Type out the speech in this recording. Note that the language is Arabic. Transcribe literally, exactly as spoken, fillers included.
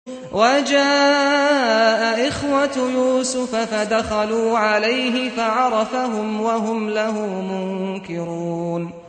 وَجَاءَ إِخْوَةُ يُوسُفَ فَدَخَلُوا عَلَيْهِ فَعَرَفَهُمْ وَهُمْ لَهُ مُنكِرُونَ